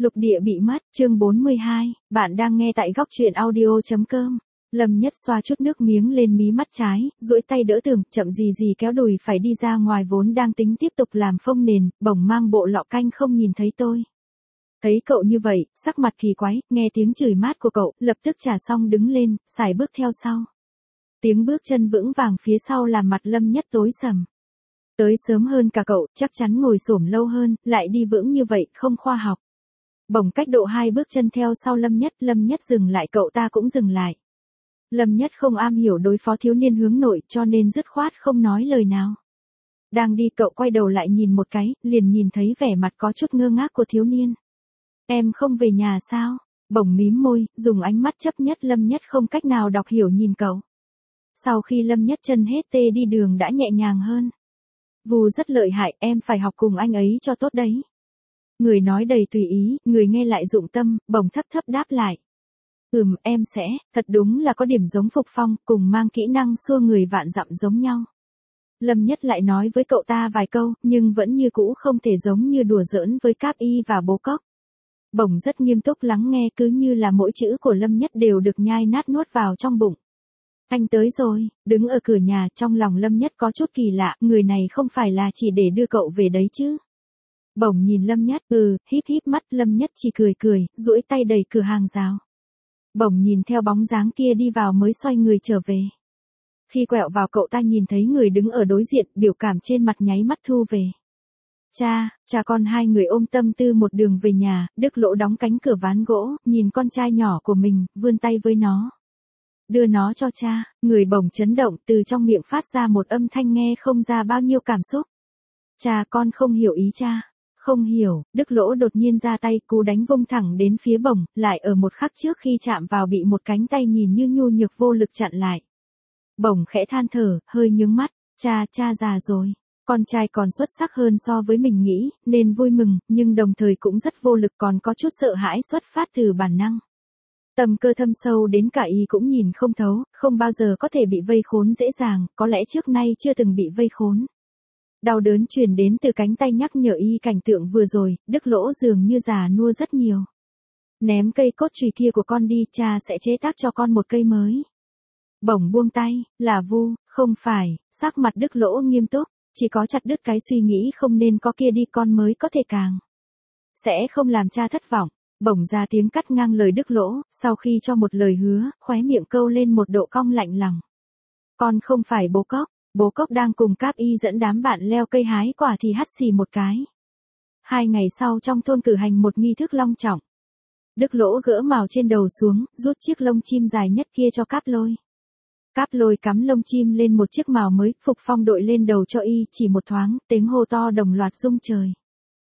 Lục địa bị mất, chương 42, bạn đang nghe tại góc truyện audio.com. Lâm Nhất xoa chút nước miếng lên mí mắt trái, duỗi tay đỡ tường, chậm gì gì kéo đùi phải đi ra ngoài vốn đang tính tiếp tục làm phông nền, bỗng mang bộ lọ canh không nhìn thấy tôi. Thấy cậu như vậy, sắc mặt kỳ quái, nghe tiếng chửi mát của cậu, lập tức trả xong đứng lên, xài bước theo sau. Tiếng bước chân vững vàng phía sau làm mặt Lâm Nhất tối sầm. Tới sớm hơn cả cậu, chắc chắn ngồi xổm lâu hơn, lại đi vững như vậy, không khoa học. Bỗng cách độ 2 bước chân theo sau Lâm Nhất dừng lại, cậu ta cũng dừng lại. Lâm Nhất không am hiểu đối phó thiếu niên hướng nội cho nên dứt khoát không nói lời nào. Đang đi cậu quay đầu lại nhìn một cái, liền nhìn thấy vẻ mặt có chút ngơ ngác của thiếu niên. Em không về nhà sao? Bỗng mím môi, dùng ánh mắt chấp nhất Lâm Nhất không cách nào đọc hiểu nhìn cậu. Sau khi Lâm Nhất chân hết tê đi đường đã nhẹ nhàng hơn. Vù rất lợi hại, em phải học cùng anh ấy cho tốt đấy. Người nói đầy tùy ý, người nghe lại dụng tâm, bỗng thấp thấp đáp lại. Em sẽ, thật đúng là có điểm giống Phục Phong, cùng mang kỹ năng xua người vạn dặm giống nhau. Lâm Nhất lại nói với cậu ta vài câu, nhưng vẫn như cũ không thể giống như đùa giỡn với Cáp Y và Bố Cốc. Bỗng rất nghiêm túc lắng nghe, cứ như là mỗi chữ của Lâm Nhất đều được nhai nát nuốt vào trong bụng. Anh tới rồi, đứng ở cửa nhà, trong lòng Lâm Nhất có chút kỳ lạ, người này không phải là chỉ để đưa cậu về đấy chứ. Bỗng nhìn Lâm Nhất, híp híp mắt, Lâm Nhất chỉ cười, duỗi tay đẩy cửa hàng rào. Bỗng nhìn theo bóng dáng kia đi vào mới xoay người trở về. Khi quẹo vào cậu ta nhìn thấy người đứng ở đối diện, biểu cảm trên mặt nháy mắt thu về. Cha con hai người ôm tâm tư một đường về nhà, Đức Lỗ đóng cánh cửa ván gỗ, nhìn con trai nhỏ của mình, vươn tay với nó. Đưa nó cho cha, người bỗng chấn động, từ trong miệng phát ra một âm thanh nghe không ra bao nhiêu cảm xúc. Cha, con không hiểu ý cha. Không hiểu, Đức Lỗ đột nhiên ra tay, cú đánh vung thẳng đến phía bổng, lại ở một khắc trước khi chạm vào bị một cánh tay nhìn như nhu nhược vô lực chặn lại. Bổng khẽ than thở, hơi nhướng mắt, cha già rồi. Con trai còn xuất sắc hơn so với mình nghĩ, nên vui mừng, nhưng đồng thời cũng rất vô lực, còn có chút sợ hãi xuất phát từ bản năng. Tầm cơ thâm sâu đến cả y cũng nhìn không thấu, không bao giờ có thể bị vây khốn dễ dàng, có lẽ trước nay chưa từng bị vây khốn. Đau đớn truyền đến từ cánh tay nhắc nhở y cảnh tượng vừa rồi, Đức Lỗ dường như già nua rất nhiều. Ném cây cốt chùy kia của con đi, cha sẽ chế tác cho con một cây mới. Bổng buông tay, là Vu, không phải, sắc mặt Đức Lỗ nghiêm túc, chỉ có chặt đứt cái suy nghĩ không nên có kia đi, con mới có thể càng. Sẽ không làm cha thất vọng. Bổng ra tiếng cắt ngang lời Đức Lỗ, sau khi cho một lời hứa, khóe miệng câu lên một độ cong lạnh lòng. Con không phải Bố Cốc. Bố Cốc đang cùng Cáp Y dẫn đám bạn leo cây hái quả thì hắt xì một cái. 2 ngày sau trong thôn cử hành một nghi thức long trọng. Đức Lỗ gỡ mào trên đầu xuống, rút chiếc lông chim dài nhất kia cho Cáp Lôi. Cáp Lôi cắm lông chim lên một chiếc mào mới, Phục Phong đội lên đầu cho y, chỉ một thoáng, tiếng hô to đồng loạt rung trời.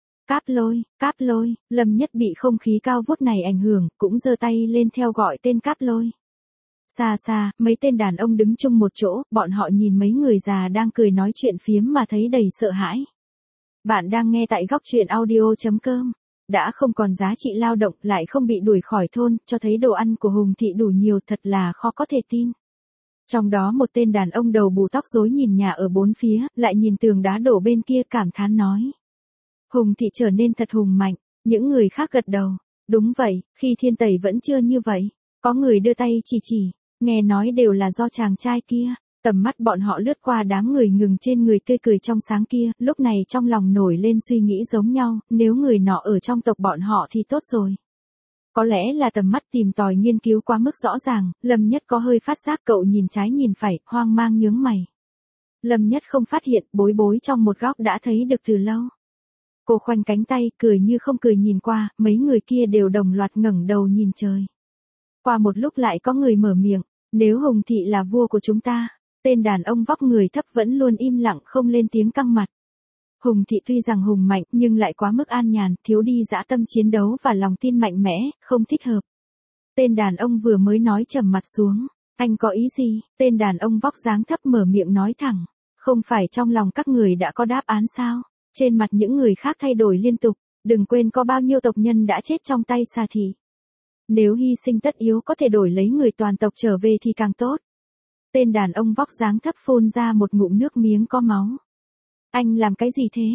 Cáp Lôi, Lâm Nhất bị không khí cao vút này ảnh hưởng, cũng giơ tay lên theo gọi tên Cáp Lôi. Xa, mấy tên đàn ông đứng chung một chỗ, bọn họ nhìn mấy người già đang cười nói chuyện phiếm mà thấy đầy sợ hãi. Bạn đang nghe tại góc truyện audio.com. Đã không còn giá trị lao động, lại không bị đuổi khỏi thôn, cho thấy đồ ăn của Hùng Thị đủ nhiều, thật là khó có thể tin. Trong đó một tên đàn ông đầu bù tóc rối nhìn nhà ở bốn phía, lại nhìn tường đá đổ bên kia cảm thán nói. Hùng Thị trở nên thật hùng mạnh, những người khác gật đầu. Đúng vậy, khi Thiên Tẩy vẫn chưa như vậy. Có người đưa tay chỉ, nghe nói đều là do chàng trai kia. Tầm mắt bọn họ lướt qua đám người ngừng trên người tươi cười trong sáng kia, lúc này trong lòng nổi lên suy nghĩ giống nhau, nếu người nọ ở trong tộc bọn họ thì tốt rồi. Có lẽ là tầm mắt tìm tòi nghiên cứu quá mức rõ ràng, Lâm Nhất có hơi phát giác, cậu nhìn trái nhìn phải, hoang mang nhướng mày. Lâm Nhất không phát hiện, bối trong một góc đã thấy được từ lâu. Cô khoanh cánh tay, cười như không cười nhìn qua, mấy người kia đều đồng loạt ngẩng đầu nhìn trời. Qua một lúc lại có người mở miệng, nếu Hùng Thị là vua của chúng ta. Tên đàn ông vóc người thấp vẫn luôn im lặng không lên tiếng căng mặt. Hùng Thị tuy rằng hùng mạnh nhưng lại quá mức an nhàn, thiếu đi dã tâm chiến đấu và lòng tin mạnh mẽ, không thích hợp. Tên đàn ông vừa mới nói trầm mặt xuống, anh có ý gì? Tên đàn ông vóc dáng thấp mở miệng nói thẳng, không phải trong lòng các người đã có đáp án sao? Trên mặt những người khác thay đổi liên tục, đừng quên có bao nhiêu tộc nhân đã chết trong tay Xà Thị. Nếu hy sinh tất yếu có thể đổi lấy người toàn tộc trở về thì càng tốt. Tên đàn ông vóc dáng thấp phun ra một ngụm nước miếng có máu. Anh làm cái gì thế?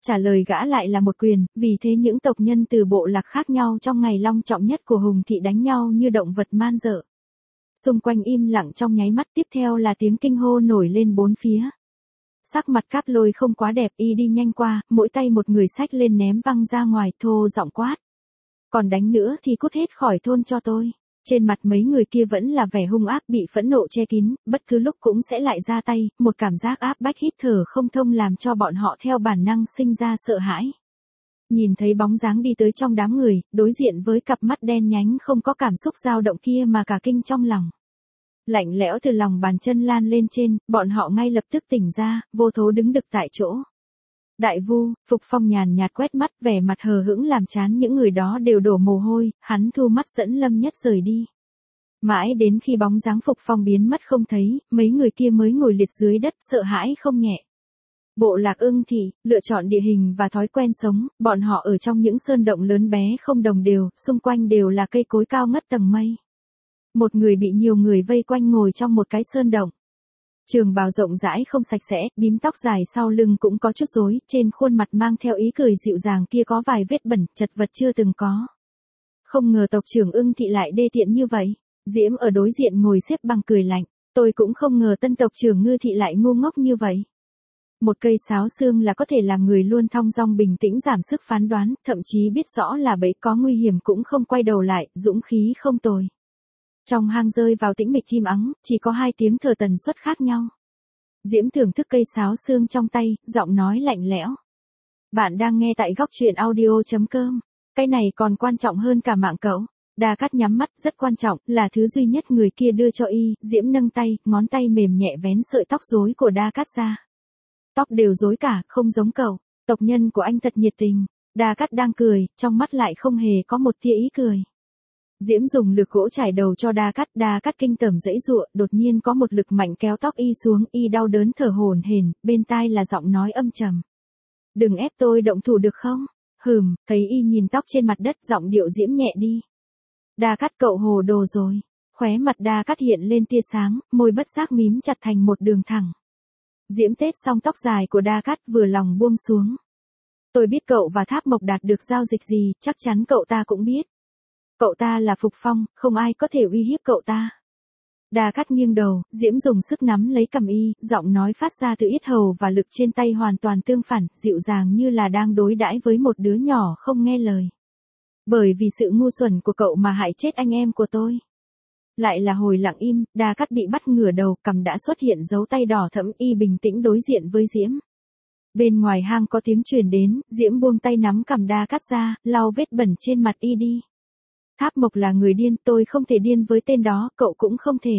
Trả lời gã lại là một quyền, vì thế những tộc nhân từ bộ lạc khác nhau trong ngày long trọng nhất của Hùng thị đánh nhau như động vật man dợ. Xung quanh im lặng trong nháy mắt, tiếp theo là tiếng kinh hô nổi lên bốn phía. Sắc mặt Cáp Lôi không quá đẹp, y đi nhanh qua, mỗi tay một người xách lên ném văng ra ngoài, thô giọng quát. Còn đánh nữa thì cút hết khỏi thôn cho tôi. Trên mặt mấy người kia vẫn là vẻ hung ác bị phẫn nộ che kín, bất cứ lúc cũng sẽ lại ra tay, một cảm giác áp bách hít thở không thông làm cho bọn họ theo bản năng sinh ra sợ hãi. Nhìn thấy bóng dáng đi tới trong đám người, đối diện với cặp mắt đen nhánh không có cảm xúc dao động kia mà cả kinh trong lòng. Lạnh lẽo từ lòng bàn chân lan lên trên, bọn họ ngay lập tức tỉnh ra, vô thố đứng đực tại chỗ. Đại Vu, Phục Phong nhàn nhạt quét mắt, vẻ mặt hờ hững làm chán những người đó đều đổ mồ hôi, hắn thu mắt dẫn Lâm Nhất rời đi. Mãi đến khi bóng dáng Phục Phong biến mất không thấy, mấy người kia mới ngồi liệt dưới đất sợ hãi không nhẹ. Bộ lạc Ưng Thị, lựa chọn địa hình và thói quen sống, bọn họ ở trong những sơn động lớn bé không đồng đều, xung quanh đều là cây cối cao ngất tầng mây. Một người bị nhiều người vây quanh ngồi trong một cái sơn động. Trường bào rộng rãi không sạch sẽ, bím tóc dài sau lưng cũng có chút rối, trên khuôn mặt mang theo ý cười dịu dàng kia có vài vết bẩn, chật vật chưa từng có. Không ngờ tộc trưởng Ưng Thị lại đê tiện như vậy. Diễm ở đối diện ngồi xếp bằng cười lạnh, tôi cũng không ngờ tân tộc trưởng Ngư Thị lại ngu ngốc như vậy. Một cây sáo xương là có thể làm người luôn thong dong bình tĩnh giảm sức phán đoán, thậm chí biết rõ là bẫy có nguy hiểm cũng không quay đầu lại, dũng khí không tồi. Trong hang rơi vào tĩnh mịch chim ắng, chỉ có hai tiếng thở tần suất khác nhau. Diễm thưởng thức cây sáo xương trong tay, giọng nói lạnh lẽo. Bạn đang nghe tại góc truyện audio.com. Cái này còn quan trọng hơn cả mạng cậu. Đa Cát nhắm mắt, rất quan trọng, là thứ duy nhất người kia đưa cho y. Diễm nâng tay, ngón tay mềm nhẹ vén sợi tóc rối của Đa Cát ra. Tóc đều rối cả, không giống cậu. Tộc nhân của anh thật nhiệt tình. Đa Cát đang cười, trong mắt lại không hề có một tia ý cười. Diễm dùng lược gỗ trải đầu cho Đa Cát kinh tởm giãy giụa, đột nhiên có một lực mạnh kéo tóc y xuống, y đau đớn thở hổn hển, bên tai là giọng nói âm trầm. Đừng ép tôi động thủ được không? Thấy y nhìn tóc trên mặt đất, giọng điệu Diễm nhẹ đi. Đa Cát cậu hồ đồ rồi. Khóe mặt Đa Cát hiện lên tia sáng, môi bất giác mím chặt thành một đường thẳng. Diễm tết xong tóc dài của Đa Cát vừa lòng buông xuống. Tôi biết cậu và Tháp Mộc đạt được giao dịch gì, chắc chắn cậu ta cũng biết. Cậu ta là Phục Phong, không ai có thể uy hiếp cậu ta. Đa Cát nghiêng đầu, Diễm dùng sức nắm lấy cằm y, giọng nói phát ra từ yết hầu và lực trên tay hoàn toàn tương phản, dịu dàng như là đang đối đãi với một đứa nhỏ không nghe lời. Bởi vì sự ngu xuẩn của cậu mà hại chết anh em của tôi. Lại là hồi lặng im, Đa Cát bị bắt ngửa đầu, cằm đã xuất hiện dấu tay đỏ thẫm, y bình tĩnh đối diện với Diễm. Bên ngoài hang có tiếng truyền đến, Diễm buông tay nắm cằm Đa Cát ra, lau vết bẩn trên mặt y đi. Tháp Mộc là người điên, tôi không thể điên với tên đó, cậu cũng không thể.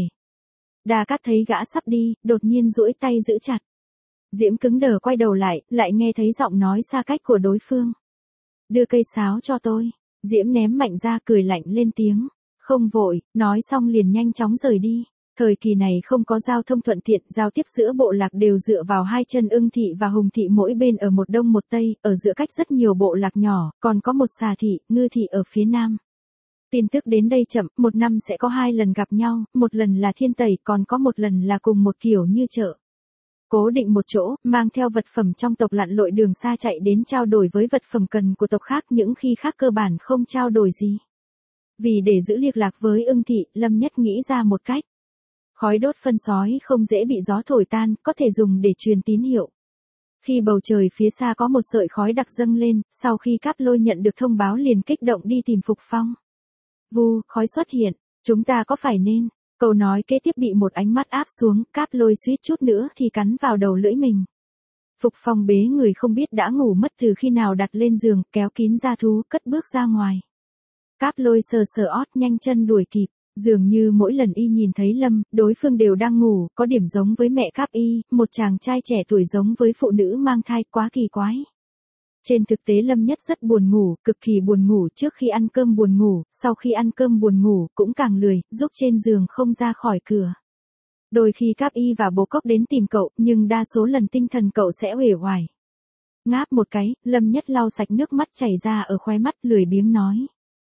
Đa Cát thấy gã sắp đi, đột nhiên duỗi tay giữ chặt. Diễm cứng đờ quay đầu lại nghe thấy giọng nói xa cách của đối phương. Đưa cây sáo cho tôi. Diễm ném mạnh ra, cười lạnh lên tiếng. Không vội, nói xong liền nhanh chóng rời đi. Thời kỳ này không có giao thông thuận tiện, giao tiếp giữa bộ lạc đều dựa vào hai chân Ưng Thị và Hùng Thị mỗi bên ở một đông một tây, ở giữa cách rất nhiều bộ lạc nhỏ, còn có một Xà Thị, Ngư Thị ở phía nam. Tin tức đến đây chậm, một năm sẽ có hai lần gặp nhau, một lần là thiên tẩy, còn có một lần là cùng một kiểu như chợ. Cố định một chỗ, mang theo vật phẩm trong tộc lặn lội đường xa chạy đến trao đổi với vật phẩm cần của tộc khác, những khi khác cơ bản không trao đổi gì. Vì để giữ liên lạc với Ưng Thị, Lâm Nhất nghĩ ra một cách. Khói đốt phân sói không dễ bị gió thổi tan, có thể dùng để truyền tín hiệu. Khi bầu trời phía xa có một sợi khói đặc dâng lên, sau khi Cáp Lôi nhận được thông báo liền kích động đi tìm Phục Phong. Vu, khói xuất hiện, chúng ta có phải nên? Câu nói kế tiếp bị một ánh mắt áp xuống, Cáp Lôi suýt chút nữa thì cắn vào đầu lưỡi mình. Phục Phong bế người không biết đã ngủ mất từ khi nào đặt lên giường, kéo kín da thú, cất bước ra ngoài. Cáp Lôi sờ sờ ót nhanh chân đuổi kịp, dường như mỗi lần y nhìn thấy Lâm, đối phương đều đang ngủ, có điểm giống với mẹ Cáp y, một chàng trai trẻ tuổi giống với phụ nữ mang thai, quá kỳ quái. Trên thực tế Lâm Nhất rất buồn ngủ, cực kỳ buồn ngủ, trước khi ăn cơm buồn ngủ, sau khi ăn cơm buồn ngủ, cũng càng lười, rúc trên giường không ra khỏi cửa. Đôi khi Cáp y và bố Cóc đến tìm cậu, nhưng đa số lần tinh thần cậu sẽ uể oải. Ngáp một cái, Lâm Nhất lau sạch nước mắt chảy ra ở khóe mắt, lười biếng nói.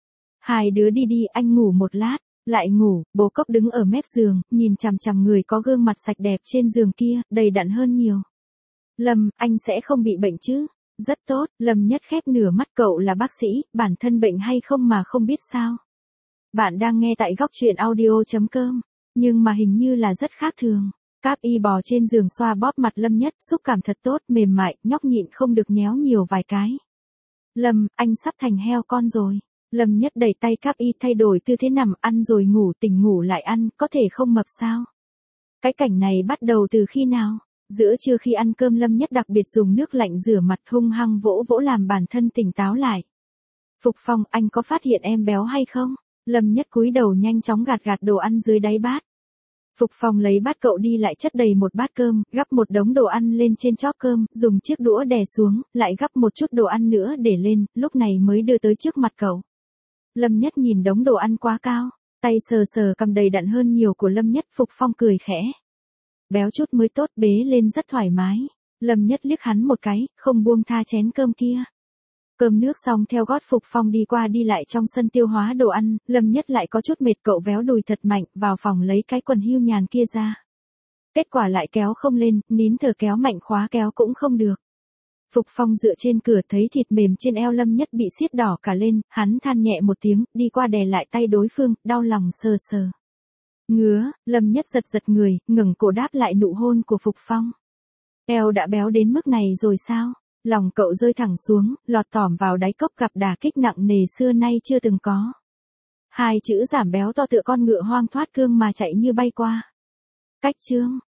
Hai đứa đi đi, anh ngủ một lát. Lại ngủ, bố Cóc đứng ở mép giường, nhìn chằm chằm người có gương mặt sạch đẹp trên giường kia, đầy đặn hơn nhiều. Lâm, anh sẽ không bị bệnh chứ? Rất tốt, Lâm Nhất khép nửa mắt, cậu là bác sĩ, bản thân bệnh hay không mà không biết sao. Bạn đang nghe tại góc truyện audio.com, nhưng mà hình như là rất khác thường. Cáp y bò trên giường xoa bóp mặt Lâm Nhất, xúc cảm thật tốt, mềm mại, nhóc nhịn không được nhéo nhiều vài cái. Lâm, anh sắp thành heo con rồi. Lâm Nhất đẩy tay Cáp y thay đổi tư thế nằm, ăn rồi ngủ, tỉnh ngủ lại ăn, có thể không mập sao? Cái cảnh này bắt đầu từ khi nào? Giữa trưa khi ăn cơm Lâm Nhất đặc biệt dùng nước lạnh rửa mặt, hung hăng vỗ vỗ làm bản thân tỉnh táo lại. Phục Phong, anh có phát hiện em béo hay không? Lâm Nhất cúi đầu nhanh chóng gạt gạt đồ ăn dưới đáy bát. Phục Phong lấy bát cậu đi lại chất đầy một bát cơm, gắp một đống đồ ăn lên trên chóp cơm, dùng chiếc đũa đè xuống, lại gắp một chút đồ ăn nữa để lên, lúc này mới đưa tới trước mặt cậu. Lâm Nhất nhìn đống đồ ăn quá cao, tay sờ sờ cầm đầy đặn hơn nhiều của Lâm Nhất. Phục Phong cười khẽ. Béo chút mới tốt, bế lên rất thoải mái. Lâm Nhất liếc hắn một cái, không buông tha chén cơm kia. Cơm nước xong theo gót Phục Phong đi qua đi lại trong sân tiêu hóa đồ ăn, Lâm Nhất lại có chút mệt, cậu véo đùi thật mạnh, vào phòng lấy cái quần hưu nhàn kia ra. Kết quả lại kéo không lên, nín thở kéo mạnh khóa kéo cũng không được. Phục Phong dựa trên cửa thấy thịt mềm trên eo Lâm Nhất bị siết đỏ cả lên, hắn than nhẹ một tiếng, đi qua đè lại tay đối phương, đau lòng sờ sờ. Ngứa, Lâm Nhất giật giật người, ngẩng cổ đáp lại nụ hôn của Phục Phong. Eo đã béo đến mức này rồi sao? Lòng cậu rơi thẳng xuống, lọt thỏm vào đáy cốc, gặp đả kích nặng nề xưa nay chưa từng có. Hai chữ giảm béo to tựa con ngựa hoang thoát cương mà chạy như bay qua. Cách chương